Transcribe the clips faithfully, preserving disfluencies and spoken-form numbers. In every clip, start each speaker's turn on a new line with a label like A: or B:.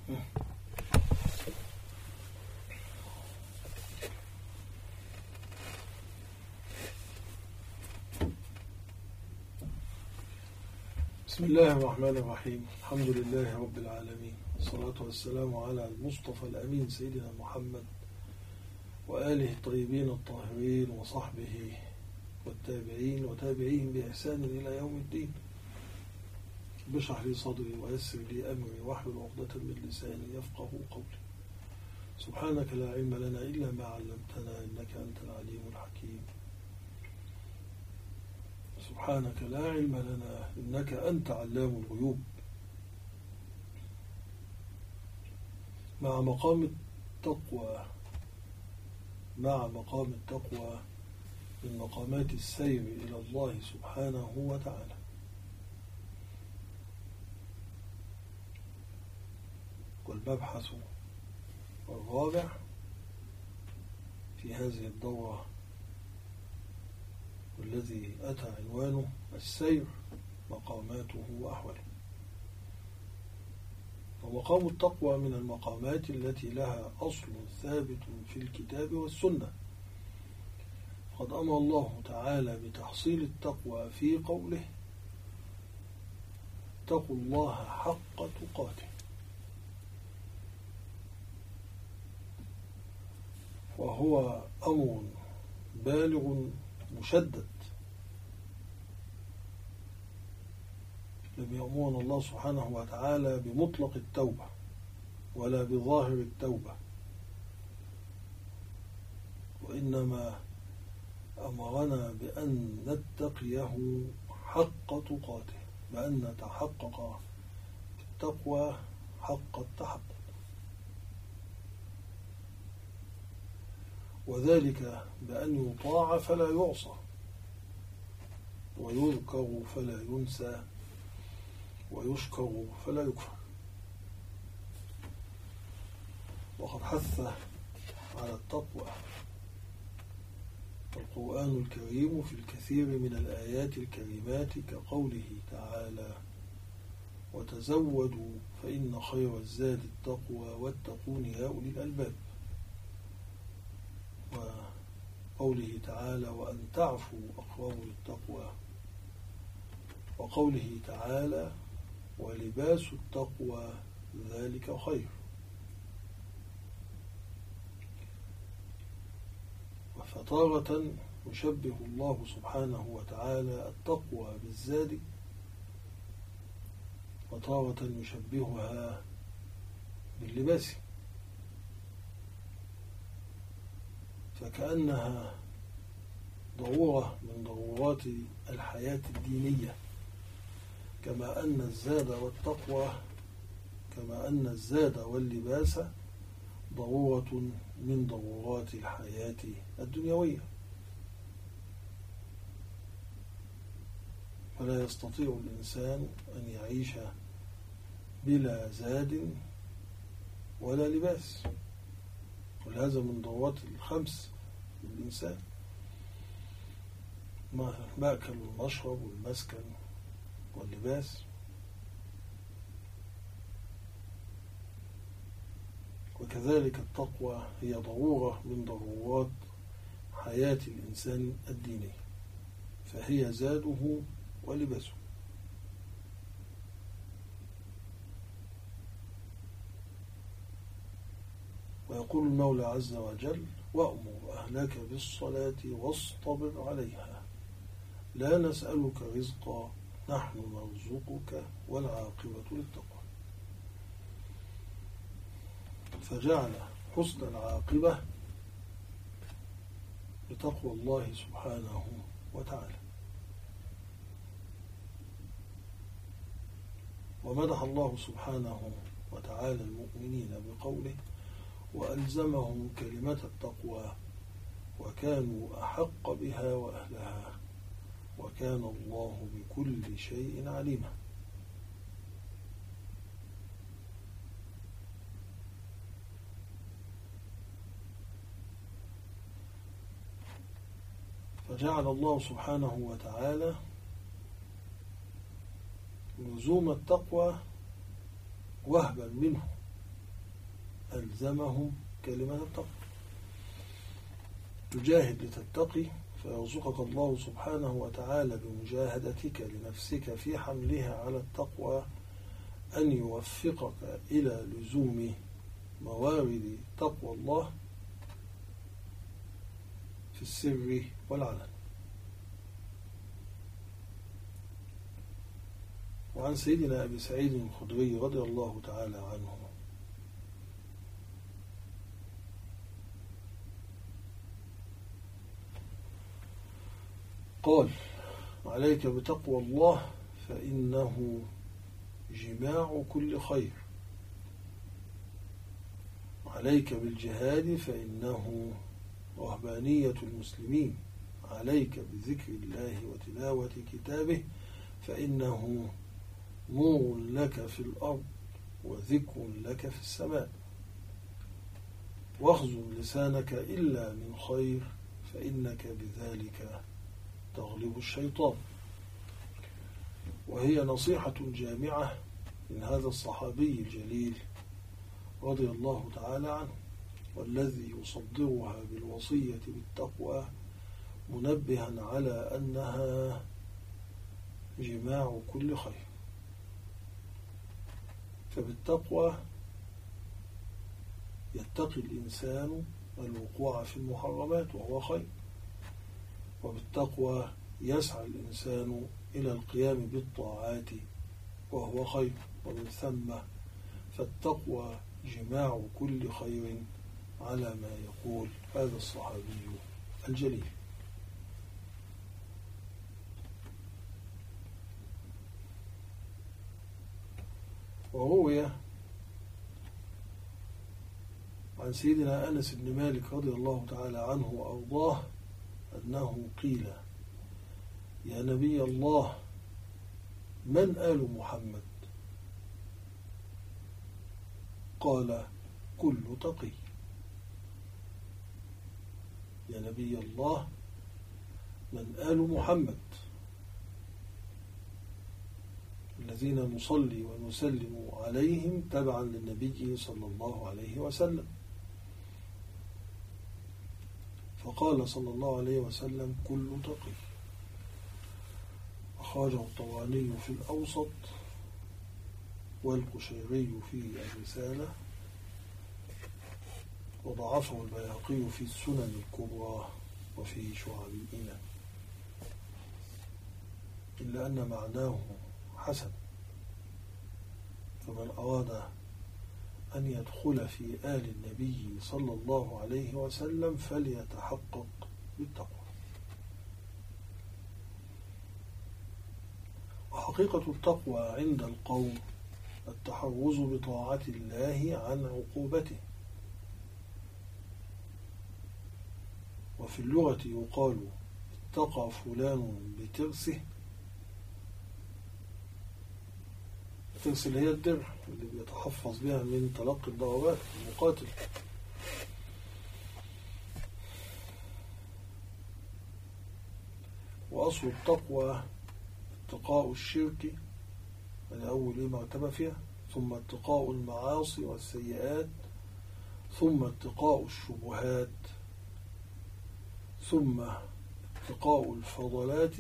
A: بسم الله الرحمن الرحيم. الحمد لله رب العالمين، والصلاة والسلام على المصطفى الأمين سيدنا محمد وآله الطيبين الطاهرين وصحبه والتابعين وتابعين بإحسان إلى يوم الدين. بشرح لي صدري ويسر لي أمري واحلل عقدة من لساني يفقه قولي. سبحانك لا علم لنا إلا ما علمتنا إنك أنت العليم الحكيم. سبحانك لا علم لنا إنك أنت علام الغيوب. مع مقام التقوى مع مقام التقوى من مقامات السير إلى الله سبحانه وتعالى. والمبحث الرابع في هذه الدورة والذي أتى عنوانه السير مقاماته وأحواله. ومقام التقوى من المقامات التي لها أصل ثابت في الكتاب والسنة. قد أمر الله تعالى بتحصيل التقوى في قوله: اتقوا الله حق تقاته. وهو أمر بالغ مشدد، لم يأمرنا الله سبحانه وتعالى بمطلق التوبة ولا بظاهر التوبة، وإنما أمرنا بأن نتقيه حق تقاته، بأن نتحقق التقوى حق التحقق، وذلك بأن يطاع فلا يعصى، ويذكر فلا ينسى، ويشكر فلا يكفر. وقد حث على التقوى القرآن الكريم في الكثير من الآيات الكريمات، كقوله تعالى: وتزودوا فإن خير الزاد التقوى واتقون يا أولي الألباب. وقوله تعالى: وأن تعفوا أقرب للتقوى. وقوله تعالى: ولباس التقوى ذلك خير. وفتارة يشبه الله سبحانه وتعالى التقوى بالزاد، وتارة يشبهها باللباس، فكأنها ضرورة من ضرورات الحياة الدينية، كما أن الزاد والتقوى كما أن الزاد واللباس ضرورة من ضرورات الحياة الدنيوية. فلا يستطيع الإنسان أن يعيش بلا زاد ولا لباس، ولهذا من ضرورات الخمس للإنسان: مأكل والمشرب والمسكن واللباس. وكذلك التقوى هي ضرورة من ضرورات حياة الإنسان الديني، فهي زاده ولباسه. ويقول المولى عز وجل: وأمر أهلك بالصلاة واصطبر عليها لا نسألك رزقا نحن نرزقك والعاقبة للتقوى. فجعل حسن العاقبة بتقوى الله سبحانه وتعالى. ومدح الله سبحانه وتعالى المؤمنين بقوله: وألزمهم كلمة التقوى وكانوا أحق بها وأهلها وكان الله بكل شيء عليما. فجعل الله سبحانه وتعالى لزوم التقوى وهبا منه ألزمهم كلمة التقوى. تجاهد لتتقي فيرزقك الله سبحانه وتعالى بمجاهدتك لنفسك في حملها على التقوى أن يوفقك إلى لزوم موارد تقوى الله في السر والعلن. وعن سيدنا أبي سعيد الخدري رضي الله تعالى عنه قال: عليك بتقوى الله فإنه جماع كل خير، عليك بالجهاد فإنه رهبانية المسلمين، عليك بذكر الله وتلاوة كتابه فإنه نور لك في الأرض وذكر لك في السماء، واخزن لسانك إلا من خير فإنك بذلك تغلب الشيطان. وهي نصيحة جامعة من هذا الصحابي الجليل رضي الله تعالى عنه، والذي يصدرها بالوصية بالتقوى منبها على أنها جماع كل خير. فبالتقوى يتقي الإنسان الوقوع في المحرمات وهو خير، وبالتقوى يسعى الإنسان إلى القيام بالطاعات وهو خير، ومن ثم فالتقوى جماع كل خير على ما يقول هذا الصحابي الجليل. وروي عن سيدنا أنس بن مالك رضي الله تعالى عنه وأرضاه أنه قيل: يا نبي الله، من آل محمد؟ قال: كل تقي. يا نبي الله، من آل محمد؟ الذين نصلي ونسلم عليهم تبعا للنبي صلى الله عليه وسلم. فقال صلى الله عليه وسلم: كل تقي. أخرجه الطبراني في الأوسط والقشيري في الرسالة، وضعفه البيهقي في السنن الكبرى وفي شعب الإيمان، إلا أن معناه حسن. فمن أراد أن يدخل في آل النبي صلى الله عليه وسلم فليتحقق بالتقوى. وحقيقة التقوى عند القوم التحرز بطاعة الله عن عقوبته. وفي اللغة يقال: اتقى فلان بترسه. الترس اللي هي الدرع اللي بيتحفظ بها من تلقي الضربات المقاتل. وأصل التقوى اتقاء الشرك، هذا أول مرتبة فيها، ثم اتقاء المعاصي والسيئات، ثم اتقاء الشبهات، ثم اتقاء الفضلات،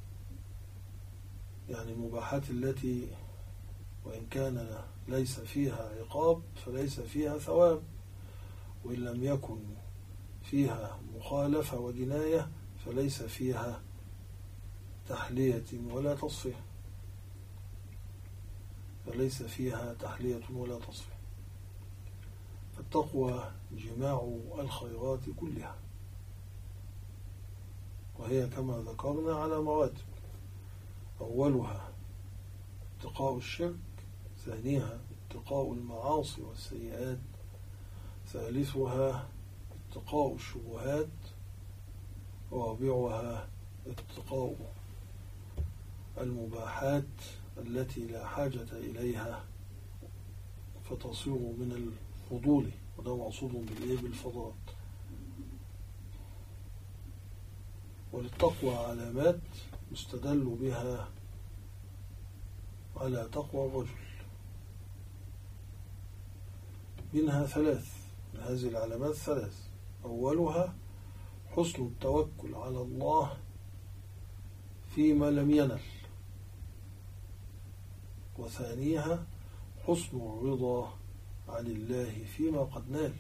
A: يعني المباحات التي وإن كان ليس فيها عقاب فليس فيها ثواب، وإن لم يكن فيها مخالفة وجناية فليس فيها تحلية ولا تصفية فليس فيها تحلية ولا تصفية. فالتقوى جماع الخيرات كلها، وهي كما ذكرنا على مراتب: أولها اتقاء الشرك، ثانيها اتقاء المعاصي والسيئات، ثالثها اتقاء الشبهات، رابعها اتقاء المباحات التي لا حاجة إليها فتصير من الفضول، وده مقصود بالفضلات. وللتقوى علامات يستدل بها على تقوى الرجل. منها ثلاث، من هذه العلامات ثلاث: أولها حسن التوكل على الله فيما لم ينل، وثانيها حسن الرضا عن الله فيما قد نال،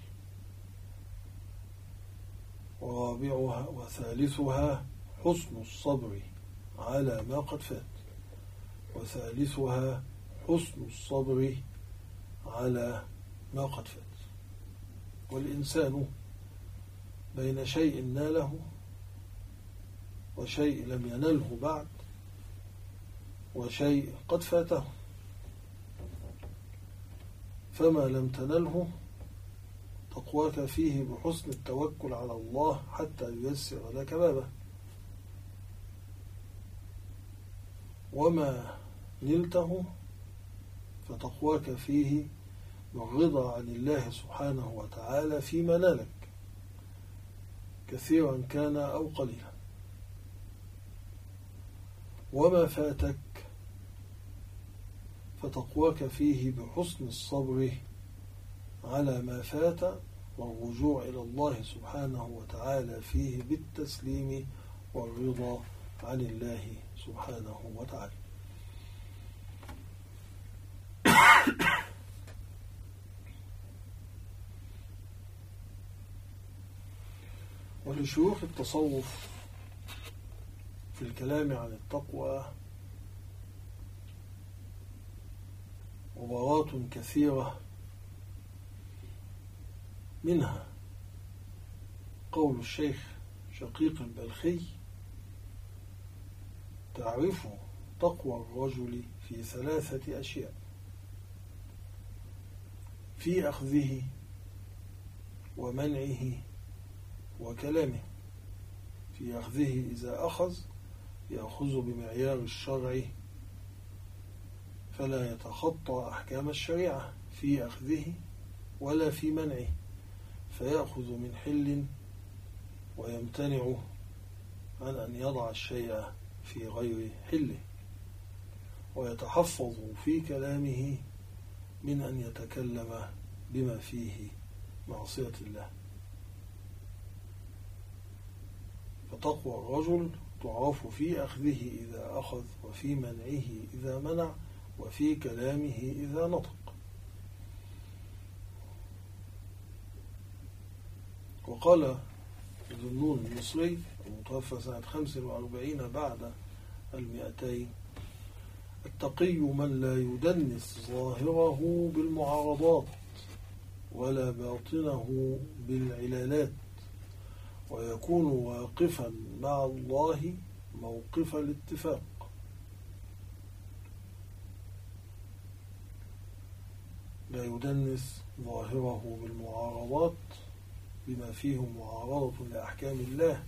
A: ورابعها وثالثها حسن الصبر على ما قد فات، وثالثها حسن الصبر على ما قد فات. والإنسان بين شيء ناله وشيء لم ينله بعد وشيء قد فاته، فما لم تنله تقواك فيه بحسن التوكل على الله حتى ييسر لك بابه، وما نلته فتقواك فيه بالرضا عن الله سبحانه وتعالى فيما نالك كثيرا كان أو قليلا، وما فاتك فتقواك فيه بحسن الصبر على ما فات والرجوع إلى الله سبحانه وتعالى فيه بالتسليم والرضا عن الله سبحانه وتعالى. ولشيوخ التصوف في الكلام عن التقوى عبارات كثيرة، منها قول الشيخ شقيق البلخي: تعرف تقوى الرجل في ثلاثة أشياء: في أخذه ومنعه وكلامه. في أخذه إذا أخذ يأخذ بمعيار الشرع فلا يتخطى أحكام الشريعة في أخذه، ولا في منعه فيأخذ من حل ويمتنع عن أن يضع الشيء في غير حله، ويتحفظ في كلامه من أن يتكلم بما فيه معصية الله. فتقوى الرجل تعرف في أخذه إذا أخذ، وفي منعه إذا منع، وفي كلامه إذا نطق. وقال ذنون المصري المتوفى سنة خمس وأربعين بعد المئتين: التقي من لا يدنس ظاهره بالمعارضات ولا باطنه بالعلالات، ويكون واقفا مع الله موقف الاتفاق. لا يدنس ظاهره بالمعارضات بما فيه معارضة لأحكام الله،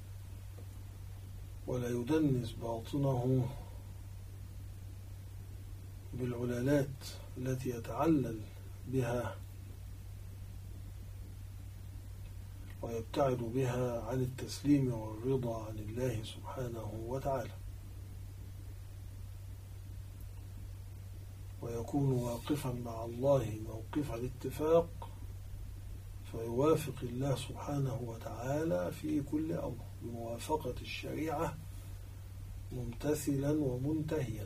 A: ولا يدنس باطنه بالعلالات التي يتعلل بها ويبتعد بها عن التسليم والرضا عن الله سبحانه وتعالى، ويكون واقفا مع الله موقف الاتفاق فيوافق الله سبحانه وتعالى في كل أمر بموافقة الشريعة ممتثلا ومنتهيا.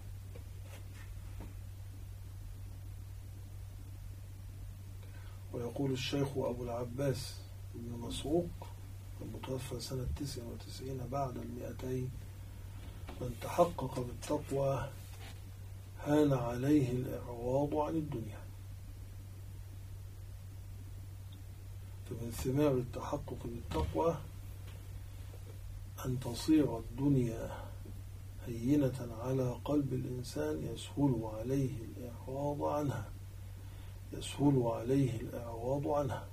A: ويقول الشيخ أبو العباس ابن مسروق المتوفى سنة تسع وتسعين بعد المئتين: من تحقق بالتقوى هان عليه الإعراض عن الدنيا. فمن ثمار التحقق بالتقوى أن تصير الدنيا هينة على قلب الإنسان يسهل عليه الإعراض عنها يسهل عليه الإعراض عنها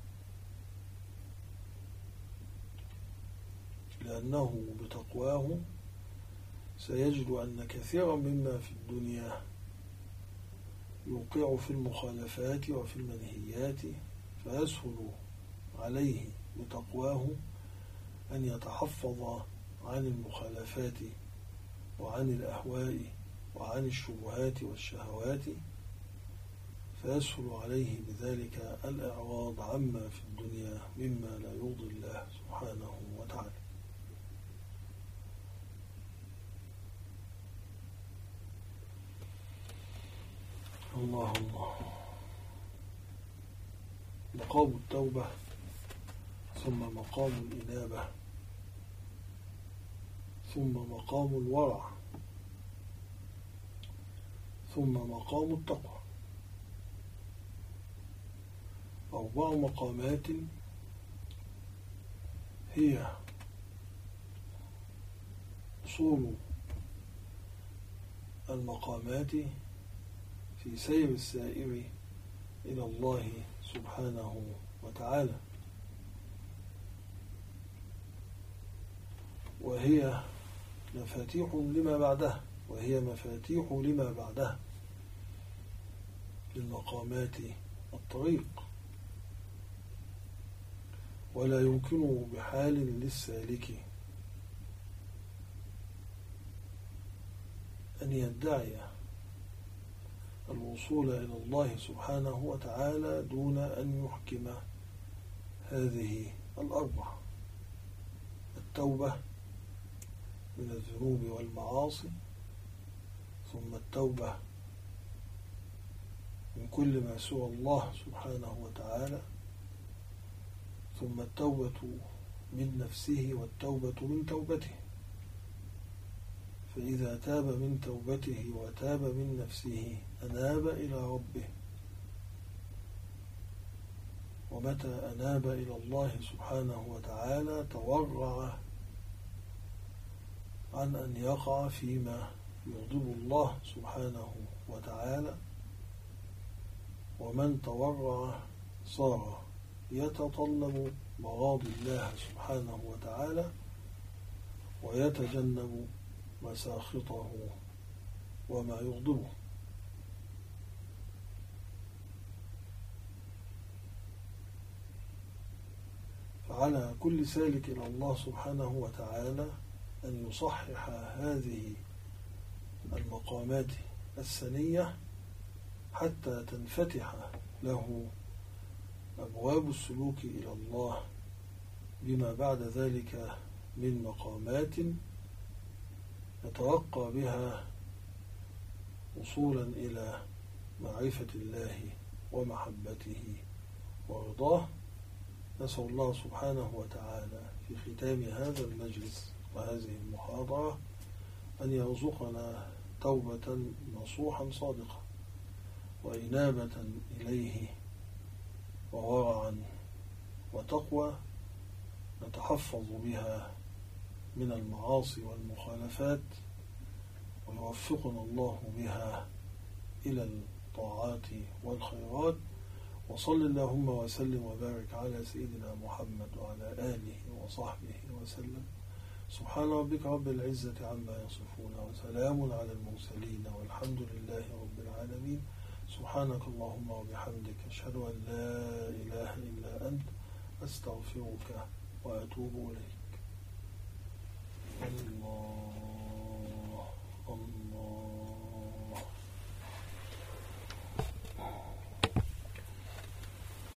A: لأنه بتقواه سيجد أن كثيرا مما في الدنيا يوقع في المخالفات وفي المنهيات، فيسهل عليه بتقواه أن يتحفظ عن المخالفات وعن الأهواء وعن الشبهات والشهوات، فيسهل عليه بذلك الإعراض عما في الدنيا مما لا يرضي الله سبحانه وتعالى. الله الله. مقام التوبة، ثم مقام الإنابة، ثم مقام الورع، ثم مقام التقوى. أربع مقامات هي أصول المقامات في سير السائر إلى الله سبحانه وتعالى، وهي مفاتيح لما بعدها وهي مفاتيح لما بعدها للمقامات الطريق. ولا يمكن بحال للسالك أن يدعي الوصول إلى الله سبحانه وتعالى دون أن يحكم هذه الأربع: التوبة من الذنوب والمعاصي، ثم التوبة من كل ما سوى الله سبحانه وتعالى، ثم التوبة من نفسه والتوبة من توبته. فإذا تاب من توبته وتاب من نفسه أناب إلى ربه، ومتى أناب إلى الله سبحانه وتعالى تورع عن أن يقع فيما يغضب الله سبحانه وتعالى. ومن تورع صار يتطلب مراضي الله سبحانه وتعالى ويتجنب مساخطه وما يغضبه. فعلى كل سالك إلى الله سبحانه وتعالى أن يصحح هذه المقامات السنية حتى تنفتح له أبواب السلوك إلى الله بما بعد ذلك من مقامات يترقى بها وصولا إلى معرفة الله ومحبته ورضاه. نسأل الله سبحانه وتعالى في ختام هذا المجلس وهذه المحاضرة أن يرزقنا توبة نصوحا صادقة وإنابة إليه وورعا وتقوى نتحفظ بها من المعاصي والمخالفات، ويوفقنا الله بها إلى الطاعات والخيرات. وصل اللهم وسلم وبارك على سيدنا محمد وعلى آله وصحبه وسلم. سبحان ربك رب العزة عما يصفون، وسلام على المرسلين، والحمد لله رب العالمين. سبحانك اللهم وبحمدك، أشهد أن لا إله إلا أنت، أستغفرك وأتوب إليك. الله الله.